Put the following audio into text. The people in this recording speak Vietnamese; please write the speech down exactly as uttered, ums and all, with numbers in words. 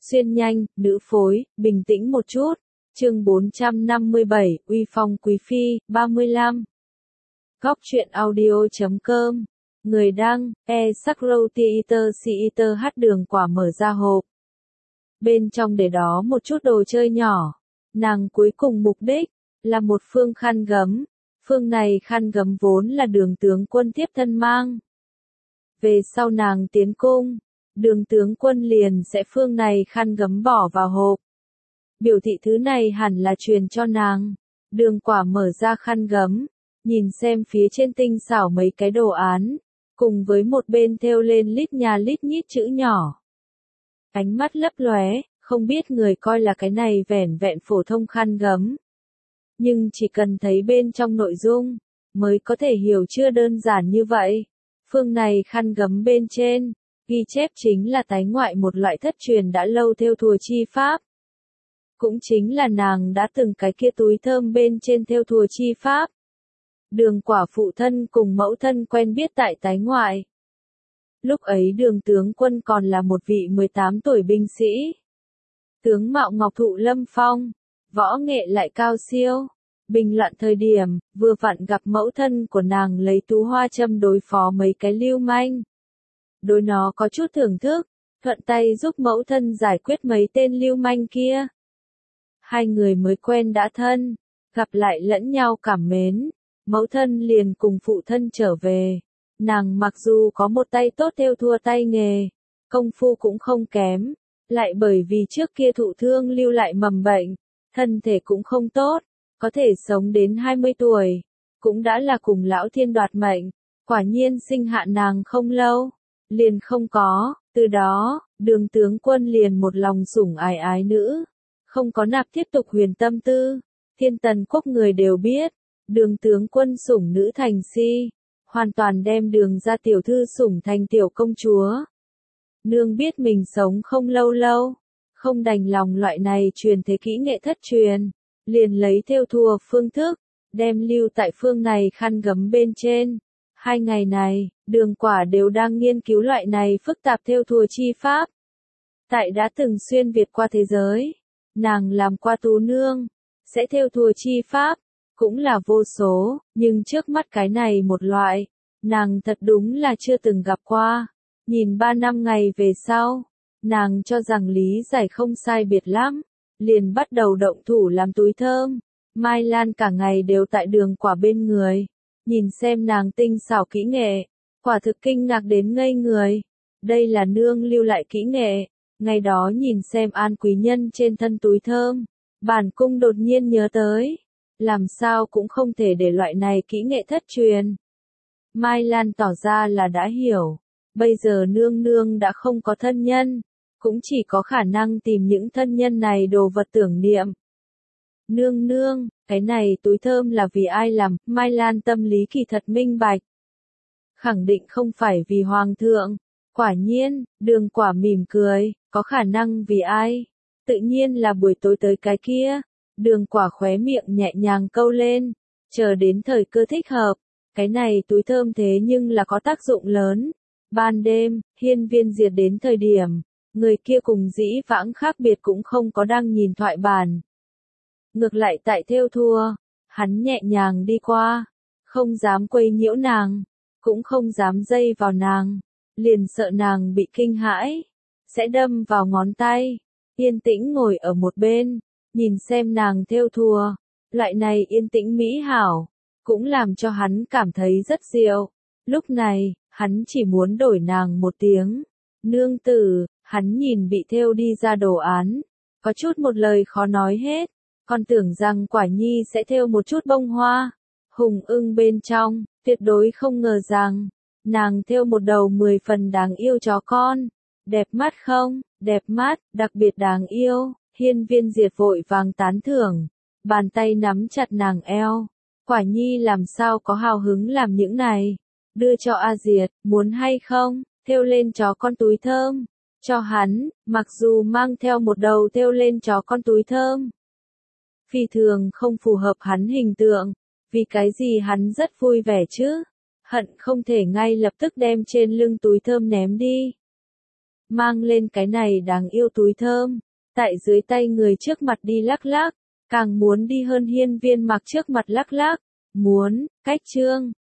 Xuyên nhanh, nữ phối, bình tĩnh một chút. Chương bốn trăm năm mươi bảy, uy phong quý phi, ba mươi lăm. Góc truyện audio chấm com. Người đăng, e Sakro Theater Theater hát đường quả mở ra hộp. Bên trong để đó một chút đồ chơi nhỏ. Nàng cuối cùng mục đích, là một phương khăn gấm. Phương này khăn gấm vốn là đường tướng quân tiếp thân mang. Về sau nàng tiến cung, đường tướng quân liền sẽ phương này khăn gấm bỏ vào hộp. Biểu thị thứ này hẳn là truyền cho nàng. Đường quả mở ra khăn gấm, nhìn xem phía trên tinh xảo mấy cái đồ án, cùng với một bên thêu lên lít nhà lít nhít chữ nhỏ. Ánh mắt lấp lóe, không biết người coi là cái này vẻn vẹn phổ thông khăn gấm. Nhưng chỉ cần thấy bên trong nội dung, mới có thể hiểu chưa đơn giản như vậy. Phương này khăn gấm bên trên, ghi chép chính là tái ngoại một loại thất truyền đã lâu thêu thùa chi pháp. Cũng chính là nàng đã từng cái kia túi thơm bên trên thêu thùa chi pháp. Đường quả phụ thân cùng mẫu thân quen biết tại tái ngoại. Lúc ấy đường tướng quân còn là một vị mười tám tuổi binh sĩ. Tướng mạo ngọc thụ lâm phong, võ nghệ lại cao siêu. Bình loạn thời điểm, vừa vặn gặp mẫu thân của nàng lấy tú hoa châm đối phó mấy cái lưu manh. Đối nó có chút thưởng thức, thuận tay giúp mẫu thân giải quyết mấy tên lưu manh kia. Hai người mới quen đã thân, gặp lại lẫn nhau cảm mến, mẫu thân liền cùng phụ thân trở về. Nàng mặc dù có một tay tốt thêu thùa tay nghề, công phu cũng không kém, lại bởi vì trước kia thụ thương lưu lại mầm bệnh, thân thể cũng không tốt, có thể sống đến hai mươi tuổi, cũng đã là cùng lão thiên đoạt mệnh, quả nhiên sinh hạ nàng không lâu, liền không có, từ đó, đường tướng quân liền một lòng sủng ái ái nữ, không có nạp tiếp tục huyền tâm tư, thiên tần quốc người đều biết, đường tướng quân sủng nữ thành si, hoàn toàn đem đường ra tiểu thư sủng thành tiểu công chúa. Nương biết mình sống không lâu lâu, không đành lòng loại này truyền thế kỹ nghệ thất truyền, liền lấy thêu thùa phương thức, đem lưu tại phương này khăn gấm bên trên. Hai ngày này, đường quả đều đang nghiên cứu loại này phức tạp thêu thùa chi pháp. Tại đã từng xuyên Việt qua thế giới, nàng làm qua tú nương, sẽ thêu thùa chi pháp, cũng là vô số, nhưng trước mắt cái này một loại, nàng thật đúng là chưa từng gặp qua. Nhìn ba năm ngày về sau, nàng cho rằng lý giải không sai biệt lắm, liền bắt đầu động thủ làm túi thơm. Mai Lan cả ngày đều tại đường quả bên người, nhìn xem nàng tinh xảo kỹ nghệ, quả thực kinh ngạc đến ngây người. Đây là nương lưu lại kỹ nghệ. Ngày đó nhìn xem An quý nhân trên thân túi thơm, bản cung đột nhiên nhớ tới, làm sao cũng không thể để loại này kỹ nghệ thất truyền. Mai Lan tỏ ra là đã hiểu, bây giờ nương nương đã không có thân nhân, cũng chỉ có khả năng tìm những thân nhân này đồ vật tưởng niệm. Nương nương, cái này túi thơm là vì ai làm? Mai Lan tâm lý kỳ thật minh bạch. Khẳng định không phải vì hoàng thượng. Quả nhiên, đường quả mỉm cười, có khả năng vì ai? Tự nhiên là buổi tối tới cái kia. Đường quả khóe miệng nhẹ nhàng câu lên, chờ đến thời cơ thích hợp. Cái này túi thơm thế nhưng là có tác dụng lớn. Ban đêm, hiên viên diệt đến thời điểm, người kia cùng dĩ vãng khác biệt cũng không có đang nhìn thoại bản. Ngược lại tại thêu thùa, hắn nhẹ nhàng đi qua, không dám quấy nhiễu nàng, cũng không dám dây vào nàng, liền sợ nàng bị kinh hãi, sẽ đâm vào ngón tay. Yên tĩnh ngồi ở một bên, nhìn xem nàng thêu thùa, loại này yên tĩnh mỹ hảo, cũng làm cho hắn cảm thấy rất diệu. Lúc này, hắn chỉ muốn đổi nàng một tiếng, nương tử. Hắn nhìn bị thêu đi ra đồ án, có chút một lời khó nói hết, còn tưởng rằng quả nhi sẽ thêu một chút bông hoa, hùng ưng bên trong, tuyệt đối không ngờ rằng, nàng thêu một đầu mười phần đáng yêu chó con, đẹp mắt không, đẹp mắt, đặc biệt đáng yêu. Hiên viên diệt vội vàng tán thưởng, bàn tay nắm chặt nàng eo, quả nhi làm sao có hào hứng làm những này, đưa cho A Diệt, muốn hay không, thêu lên chó con túi thơm. Cho hắn, mặc dù mang theo một đầu thêu lên chó con túi thơm. Phi thường không phù hợp hắn hình tượng, vì cái gì hắn rất vui vẻ chứ, hận không thể ngay lập tức đem trên lưng túi thơm ném đi. mang lên cái này đáng yêu túi thơm, tại dưới tay người trước mặt đi lắc lắc, càng muốn đi hơn hiên viên mặc trước mặt lắc lắc, muốn, cách chương.